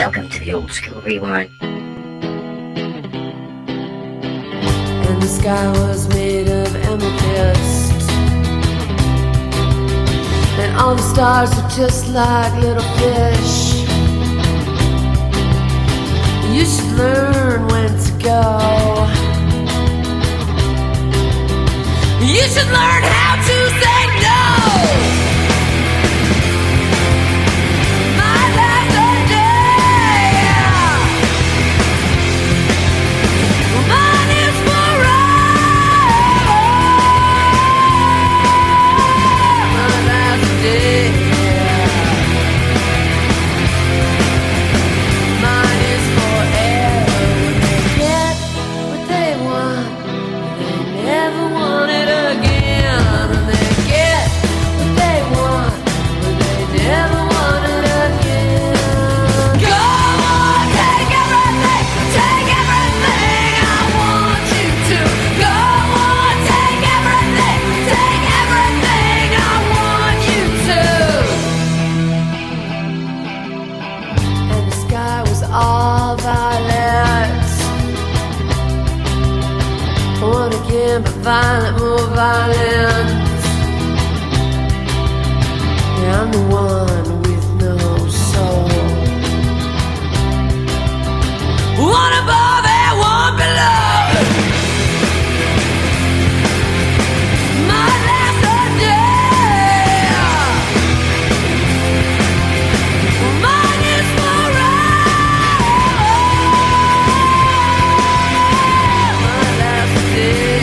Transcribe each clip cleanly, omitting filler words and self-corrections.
Welcome to the Old School Rewind. And the sky was made of amethyst, and all the stars were just like little fish. You should learn when to go. You should learn how to say no. My last day, mine is forever. My last day, mine is forever. When they get what they want, they never want it again. And they get what they want, but they never want it again. Go on, take everything I want you to. Go on, take everything I want you to. And the sky was all violet. One again, but violent, more violent. Yeah, I'm the one with no soul. One above and one below. My last day, mine is forever. My last day,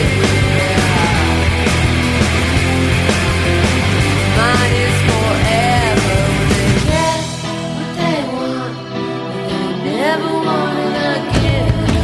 mine is forever. When they get what they want, and they never want it again.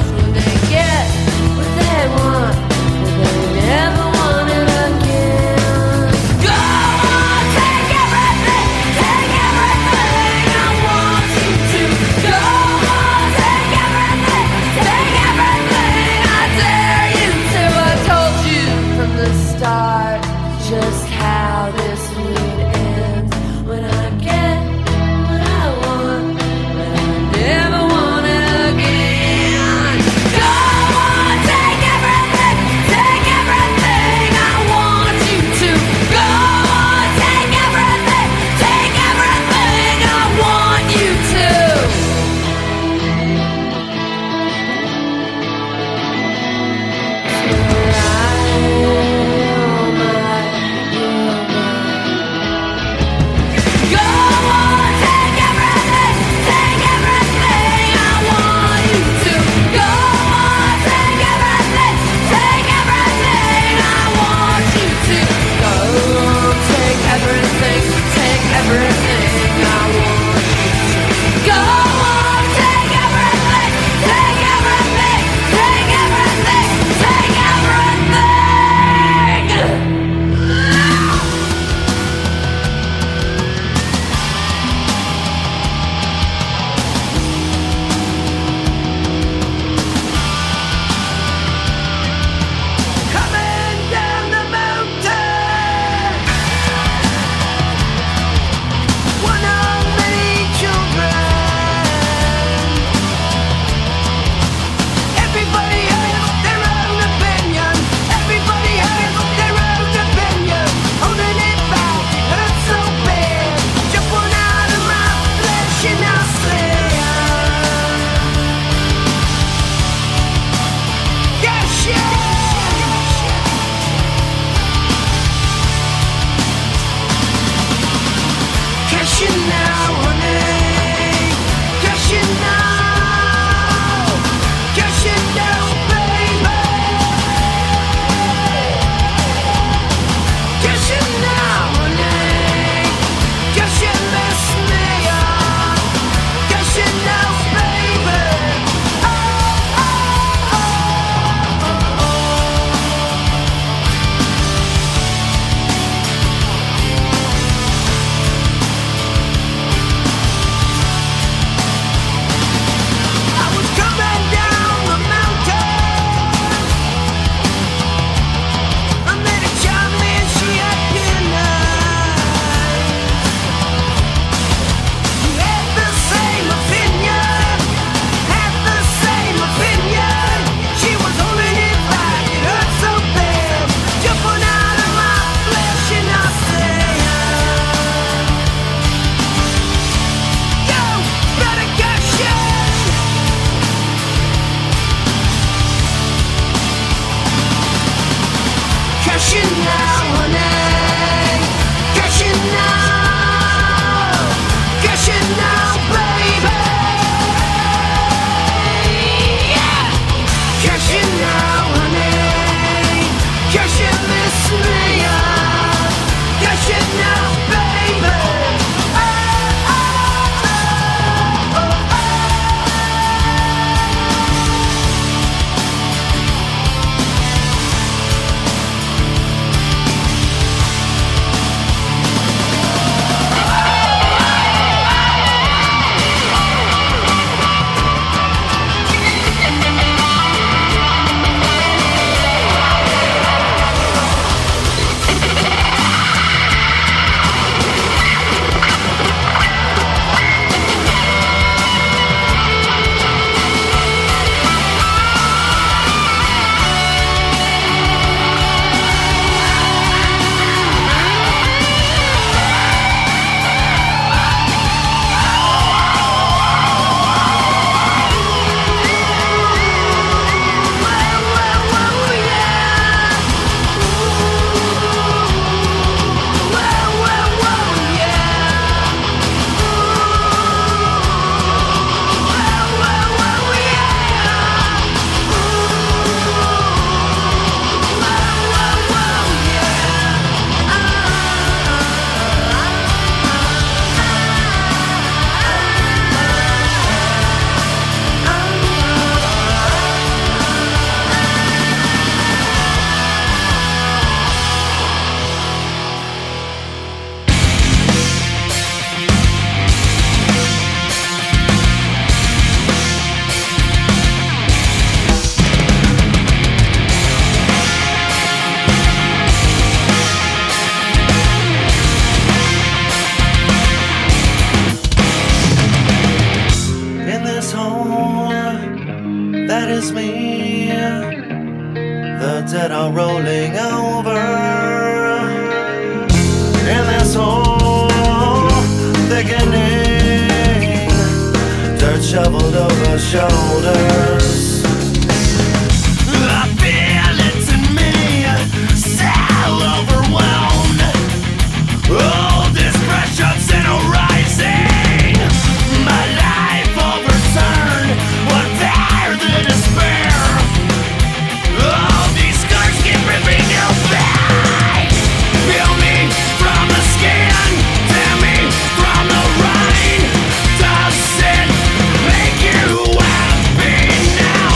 Does it make you happy now?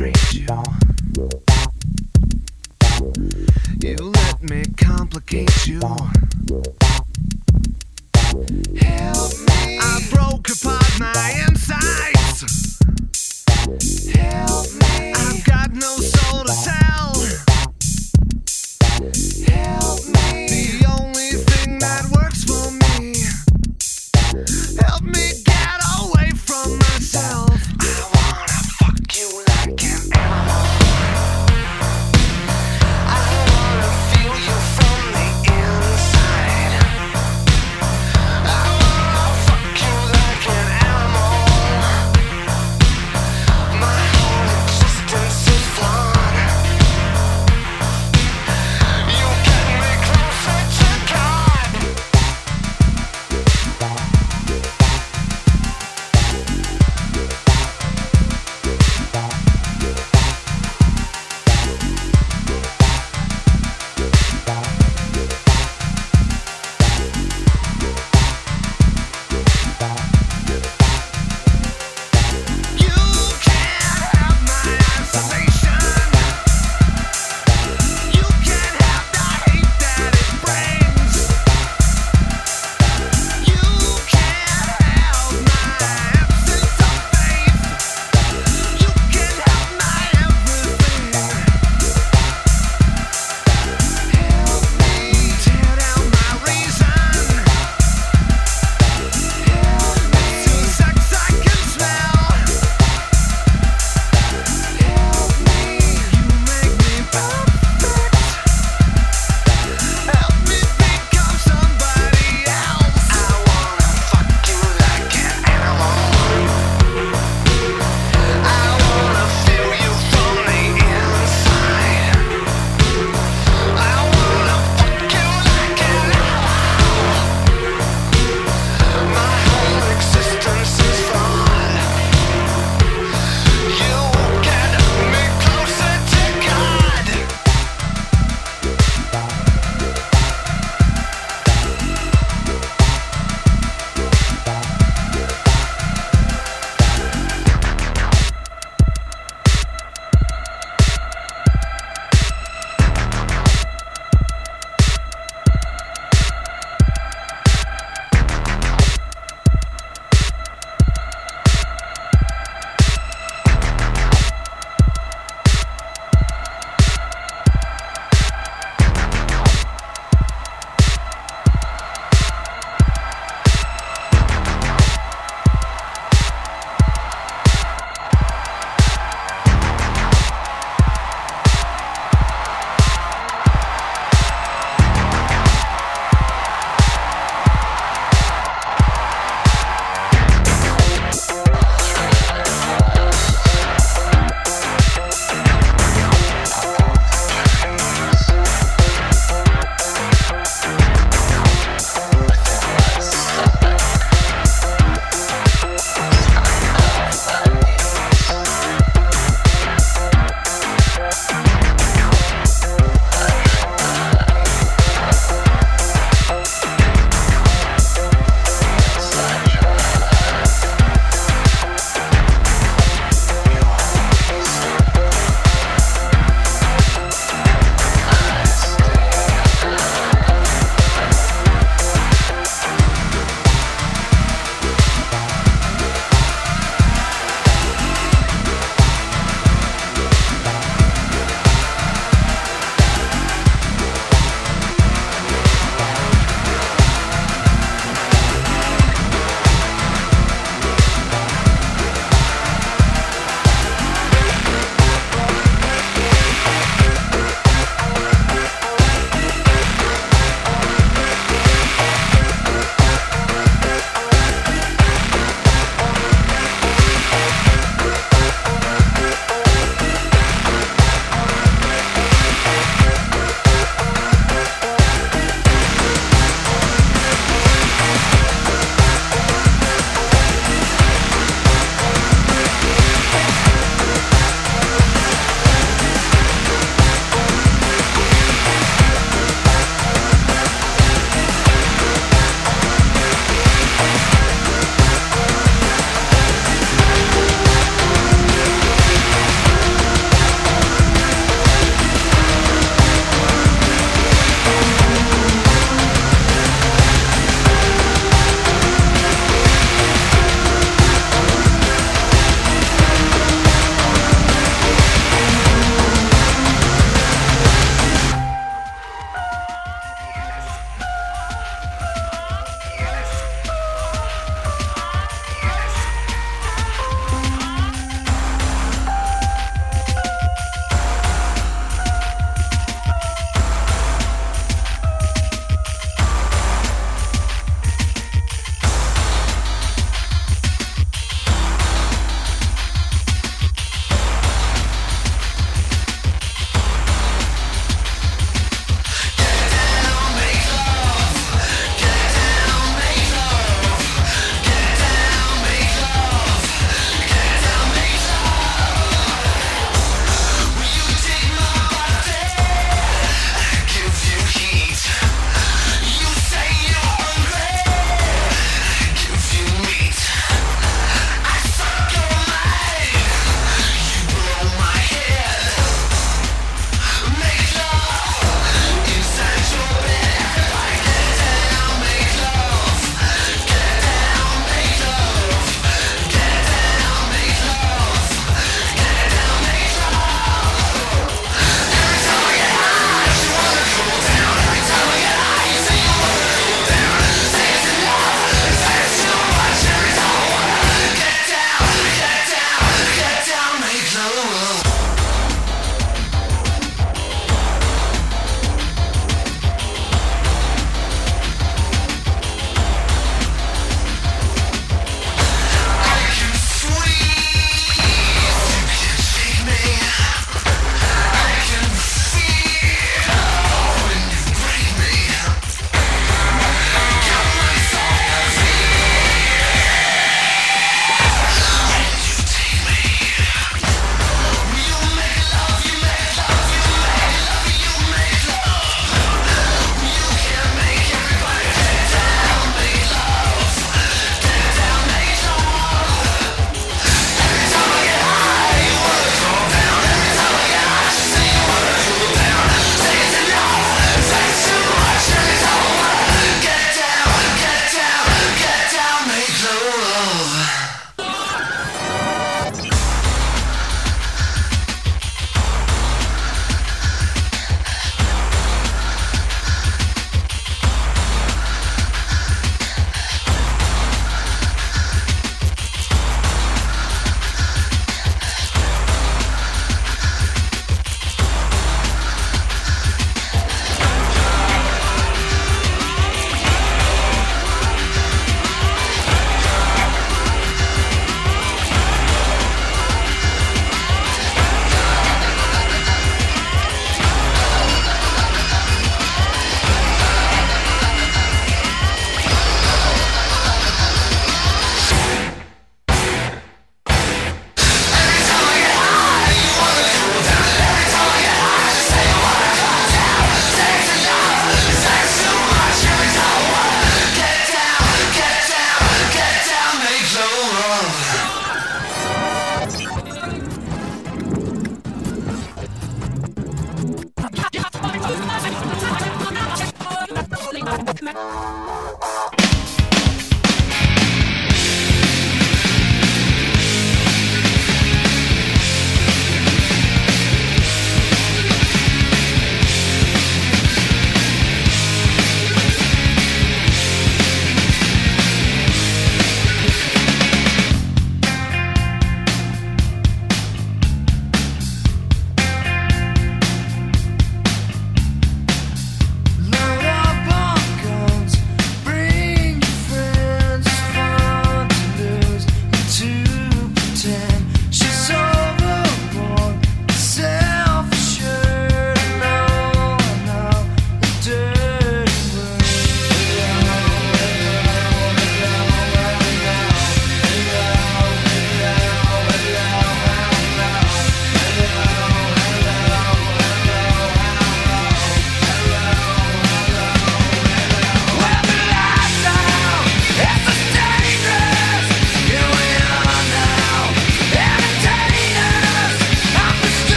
frustrate you. You let me complicate you. Help me. I broke apart my insides. Help me. I've got no soul to tell. Help me. The only thing that works for me. Help me get away from myself. I wanna fuck you like an animal. I wanna feel you from the inside.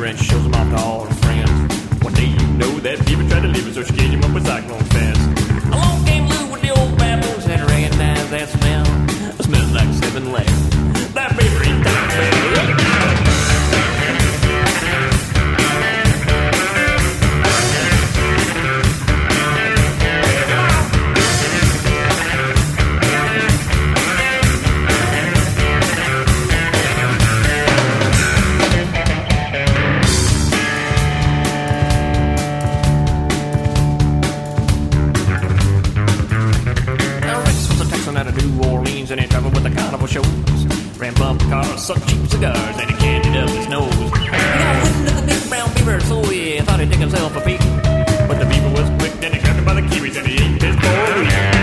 beaver and she shows him off to all her friends. One day you know that beaver tried to leave her, so she gave him up with cyclone fence. Along came Lou with the old baboons and recognized that smell. It smells like 7 legs. That beaver ain't that bad. And he traveled with the carnival shows. Ran bumper cars, sucked cheap cigars, and he candied up his nose. He got wind of the big brown beaver, so he thought he'd dig himself a peek. But the beaver was quick, then he grabbed him by the kiwis and he ate his boy.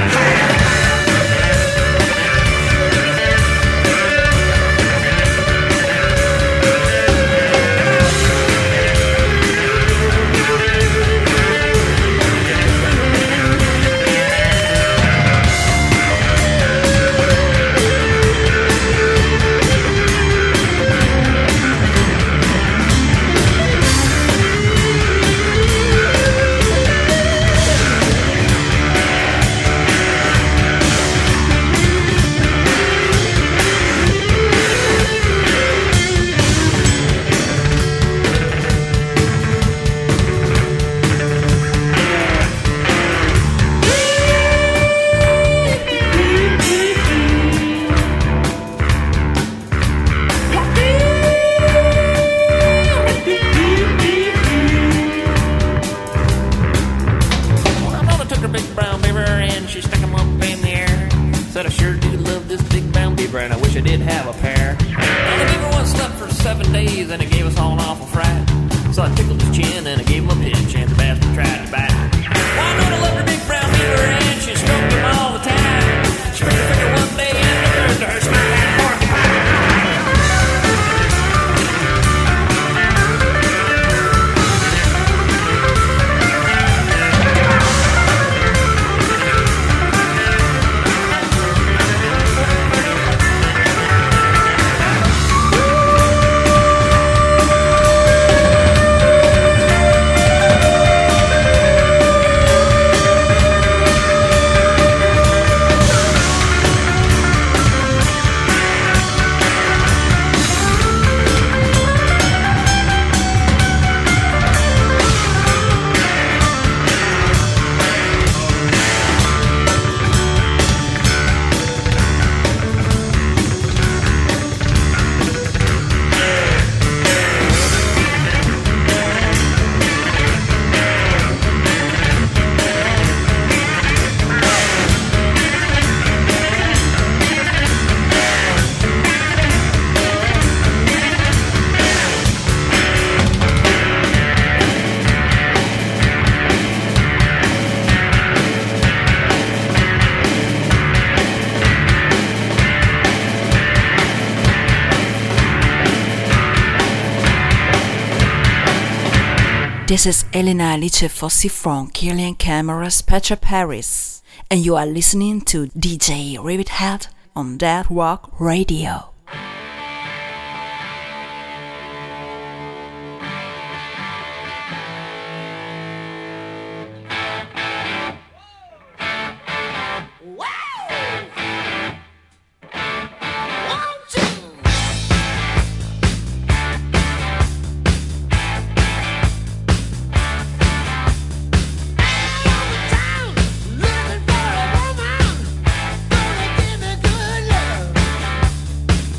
This is Elena Alice Fossi from Killian Camera's Petra Paris, and you are listening to DJ Rabbit on Dead Rock Radio. Looking for a woman, gonna give me good love.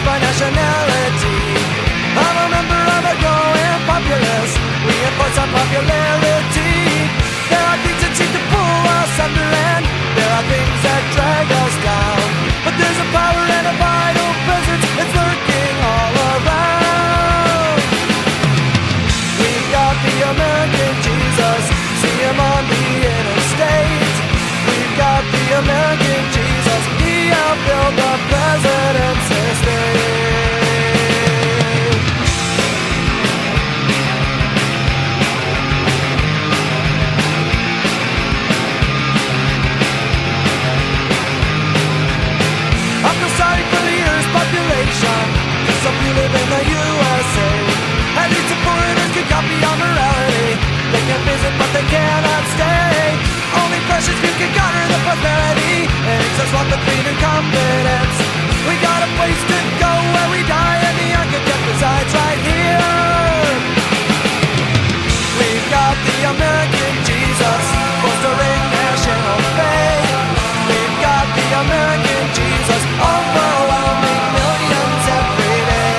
by nationality. I'm a member of a growing populace. We enforce our popularity. There are things that seem to pull us under, and there are things that drag us down. But there's a power and a vital presence that's lurking all around. We've got the American Jesus, see him on the interstate. We've got the American Jesus, he outbuilt the president's estate. I feel sorry for the Earth's population, 'cause some few live in the USA. At least the foreigners can copy our morality. They can visit but they cannot stay. Only precious few can garner the prosperity. It makes us walk with freedom, confidence. We got a place to go where we die, and the architect resides right here. We've got the American Jesus, fostering national faith. We've got the American Jesus, overwhelming millions every day.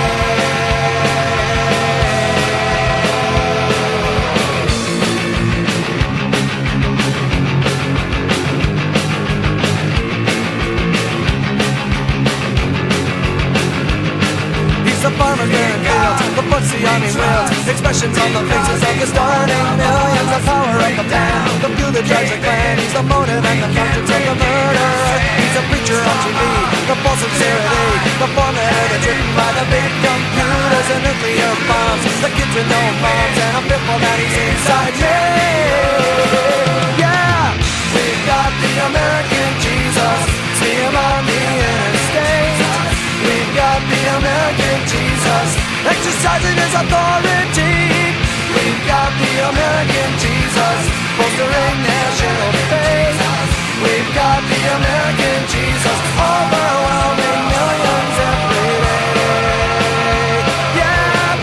The farmer clearing fields, the foot's the army wields. Expressions on the faces of the starting millions. The power of the plan, the few that drives the clan. He's the motive and the conscience of the murderer. He's a preacher on TV, the false sincerity, the formula that's written by the big computers and nuclear bombs. The kids with no moms, and I'm fearful that he's inside me. Yeah, we've got the American Jesus, see him on the interstate. We've got the American Jesus, exercising his authority. We've got the American Jesus, fostering national faith. We've got the American Jesus, overwhelming millions every day. Yeah.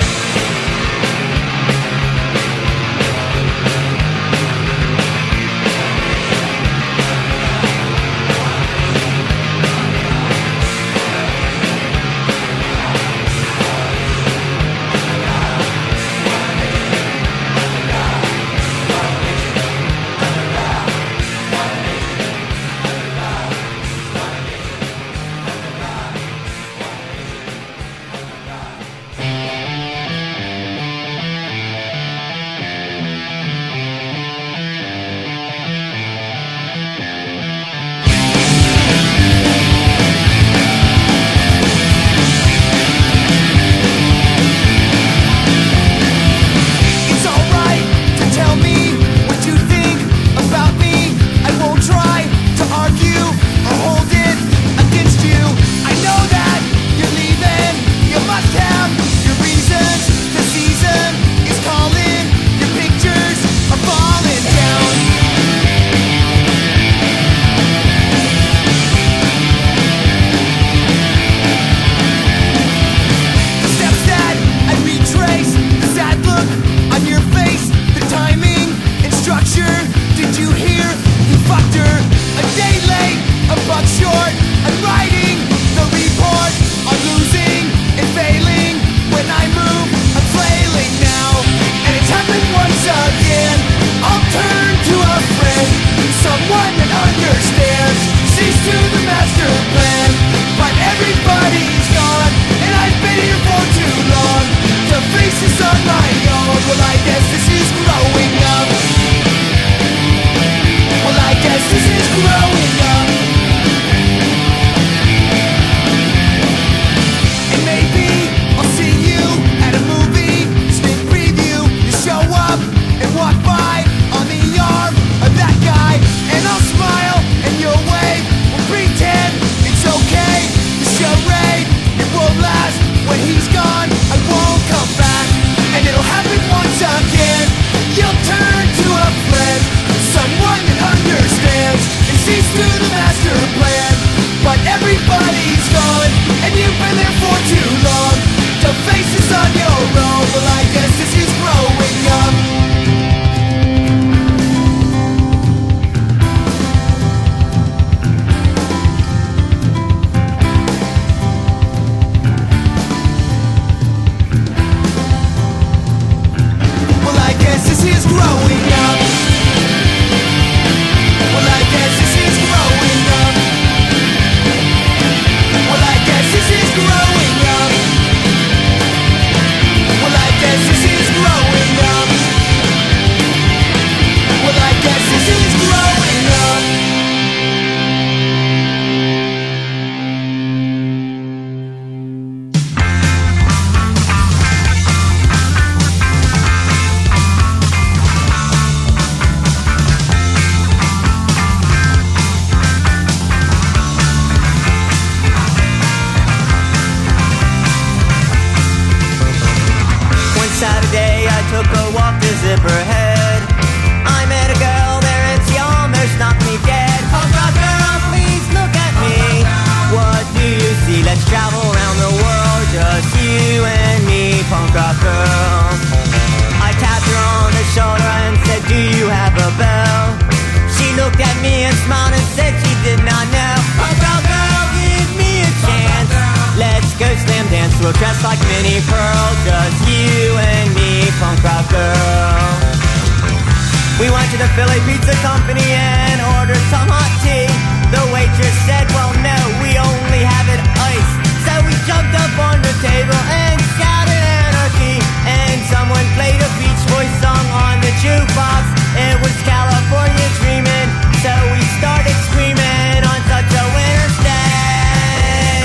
smiled and said she did not know. Punk rock girl, give me a chance. Let's go slam dance. We'll dress like Minnie Pearl, just you and me, punk rock girl. We went to the Philly Pizza Company and ordered some hot tea. The waitress said, well no, we only have it iced. So we jumped up on the table and shouted anarchy. And someone played a Beach Boys song on the jukebox. It was California Dreamin', so we started screaming on such a winter's day.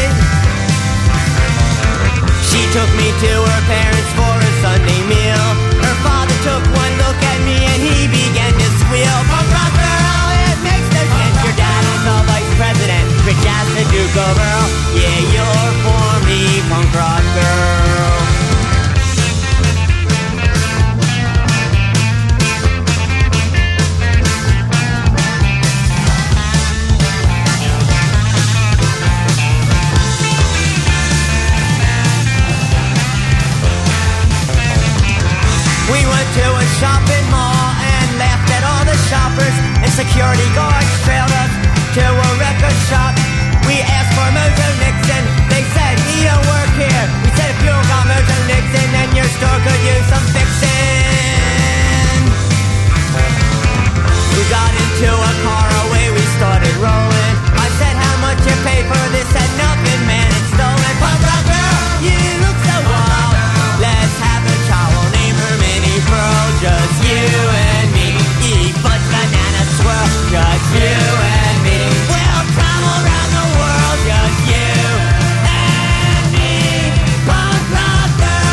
She took me to her parents for a Sunday meal. Her father took one look at me and he began to squeal. Punk rock girl, it makes no sense. Your dad is the vice president, rich as the Duke of Earl. Yeah, you're for me, punk rock girl. We went to a shopping mall and laughed at all the shoppers, and security guards trailed us to a record shop. We asked for Mojo Nixon, they said he don't work here. We said if you don't got Mojo Nixon, then your store could use some fixing. We got into a car, away we started rolling. I said how much you pay for this, said nothing, man, it's stolen. Punk rock girl, you look so wild. Let's have a child, we'll name her Minnie Pearl. Just you and me, eat but banana swirl. Just you and me, we'll travel around the world. Just you and me, punk rock girl.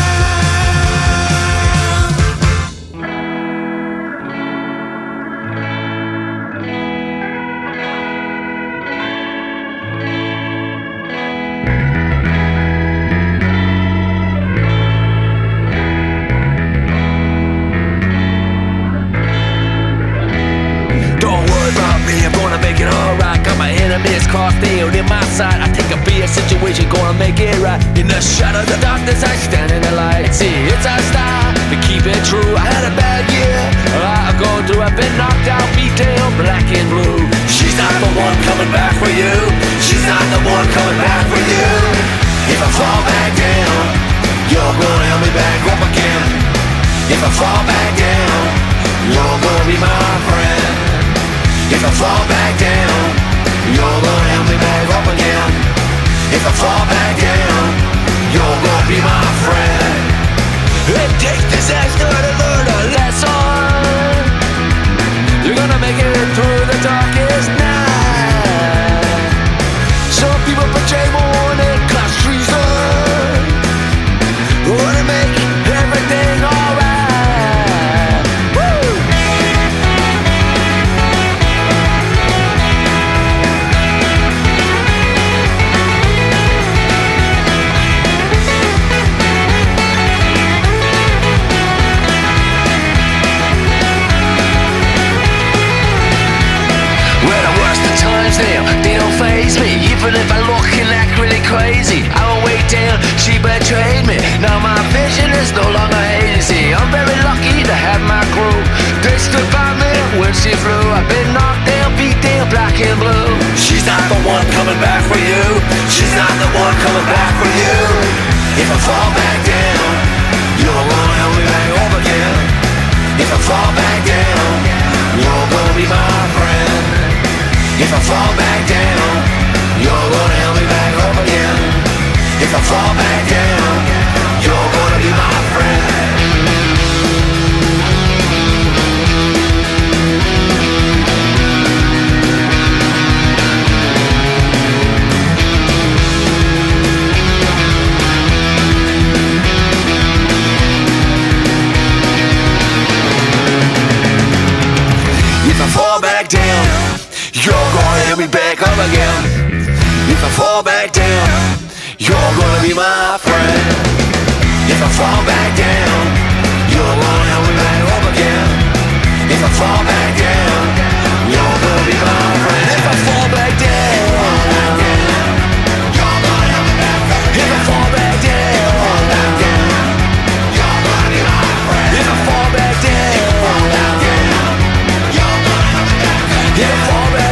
Don't worry about me, I'm gonna make it alright. Got my enemies crossed nailed in my side. I think I'll be a situation, gonna make it right. In the shadow of the darkness, I stand in the light. See, it's our style to keep it true. I had a bad year, I've gone through. I've been knocked out, beat down, black and blue. She's not the one coming back for you. She's not the one coming back for you. If I fall back down, you're gonna help me back up again. If I fall back down, you're gonna be my friend. If I fall back down, you're gonna help me back up again. If I fall back down, you're gonna be my friend. It takes disaster to learn a lesson. You're gonna make it through the darkest night. Some people betray more than class treason. Wanna make everything alright. Woo! They don't faze me, even if I look and act really crazy. I won't wait down, she betrayed me. Now my vision is no longer hazy. I'm very lucky to have my crew. They stood by me when she flew. I've been knocked down, beat down, black and blue. She's not the one coming back for you. She's not the one coming back for you. If I fall back down, you're gonna help me back up again. If I fall back down, you're gonna be my friend. If I fall back down, you're gonna help me back up again. If I fall back down, you're gonna be my friend. If I fall back down, you're gonna help me back up again. If I fall back down, you're gonna be my friend. If I fall back down, you're gonna help me back up again. If I fall back down, you're gonna be my friend. If I fall back down, you're gonna help me back up again. If I fall back down, you're gonna be my friend. If I fall back down, you're gonna help me back up again. If I fall back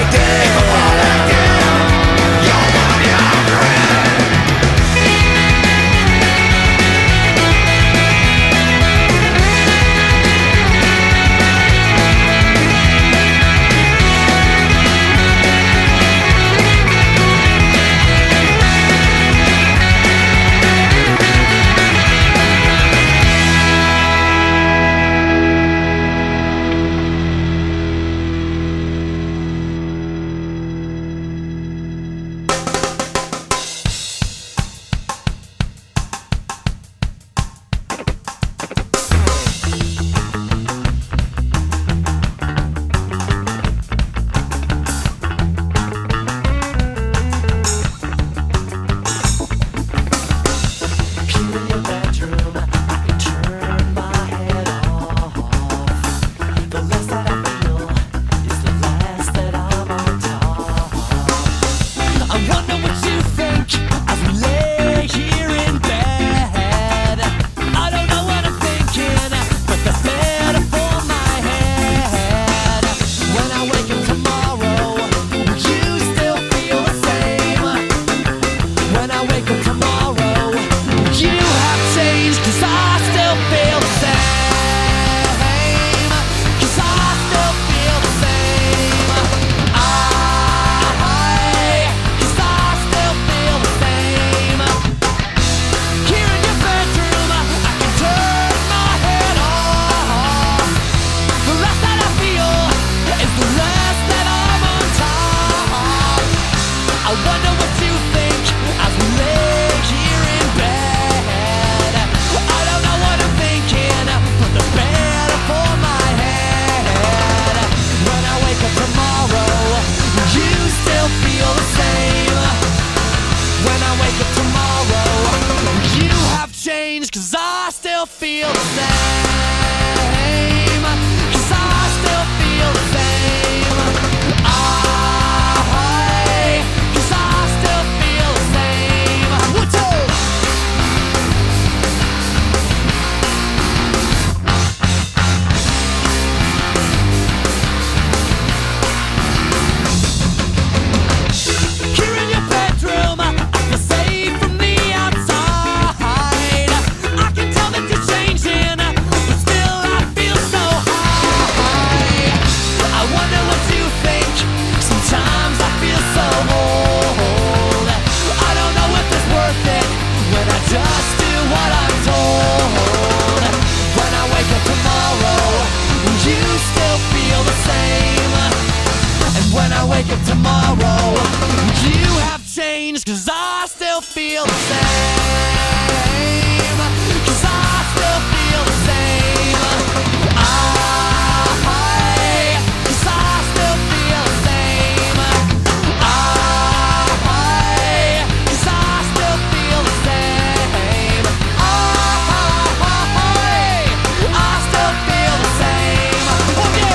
still feel the same. 'Cause I still feel the same. 'Cause I still feel the same. What's up? Here in your bedroom, I feel safe from the outside. I can tell that you're changing, but still I feel so high. I wonder what you think. Sometimes I feel so old. I don't know if it's worth it when I just do what I'm told. When I wake up tomorrow, you still feel the same. And when I wake up tomorrow, you have changed. 'Cause I still feel the same. 'Cause I still feel the same. 'Cause I still feel the same. 'Cause I still feel the same. I still feel the same. Oh, you.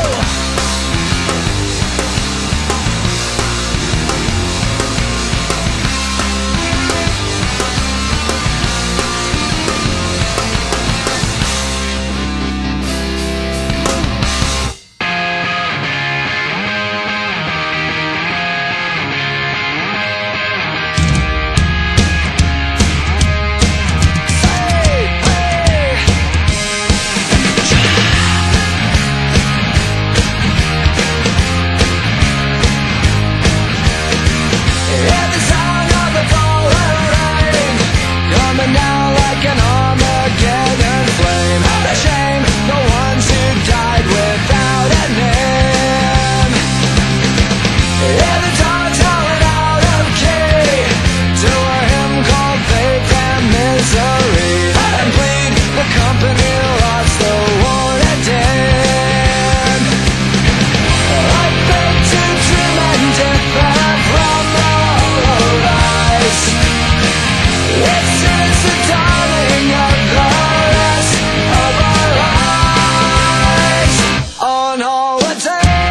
Hear the sound of the falling rain, coming down like an Armageddon flame. The shame, the ones who died without a name. Hear the dogs howling out of key to a hymn called faith and misery, and plead the company lost the war that did. I beg to dream and differ from the rise. This is the dawning of the rest of our lives on holiday.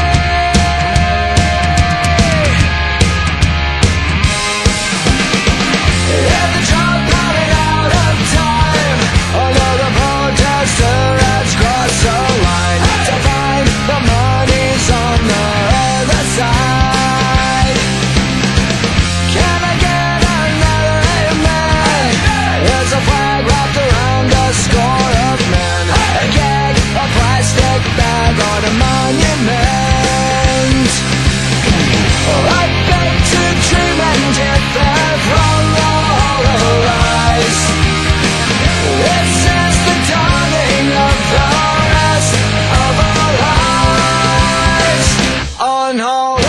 Hear the drum pounding out of time, another protester has crossed the line to find the money's on the other side. Can I get another amen? There's a flag wrapped around a score of men, a gag, a plastic bag on a monument. I beg to dream and differ from the rise. This is the dawning of the rest of our lives on hold.